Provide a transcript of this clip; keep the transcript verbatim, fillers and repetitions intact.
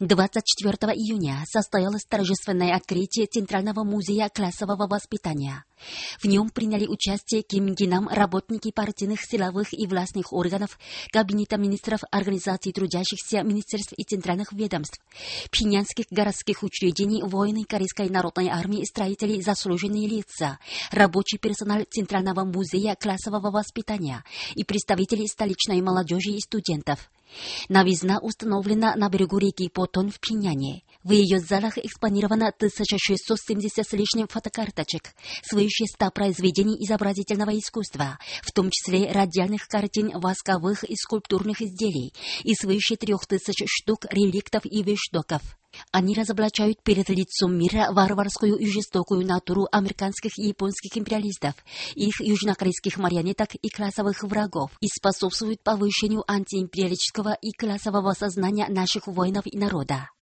двадцать четвёртого июня состоялось торжественное открытие Центрального музея классового воспитания. В нем приняли участие Ким Ги Нам, работники партийных, силовых и властных органов, Кабинета министров, организаций трудящихся, министерств и центральных ведомств, пхеньянских городских учреждений, воины Корейской народной армии, строители, заслуженные лица, рабочий персонал Центрального музея классового воспитания и представители столичной молодежи и студентов. Новизна установлена на берегу реки Потон в Пхеньяне. В ее залах экспонировано тысяча шестьсот семьдесят с лишним фотокарточек, свыше ста произведений изобразительного искусства, в том числе радиальных картин, восковых и скульптурных изделий, и свыше трех тысяч штук реликтов и вещдоков. Они разоблачают перед лицом мира варварскую и жестокую натуру американских и японских империалистов, их южнокорейских марионеток и классовых врагов и способствуют повышению антиимпериалистического и классового сознания наших воинов и народа.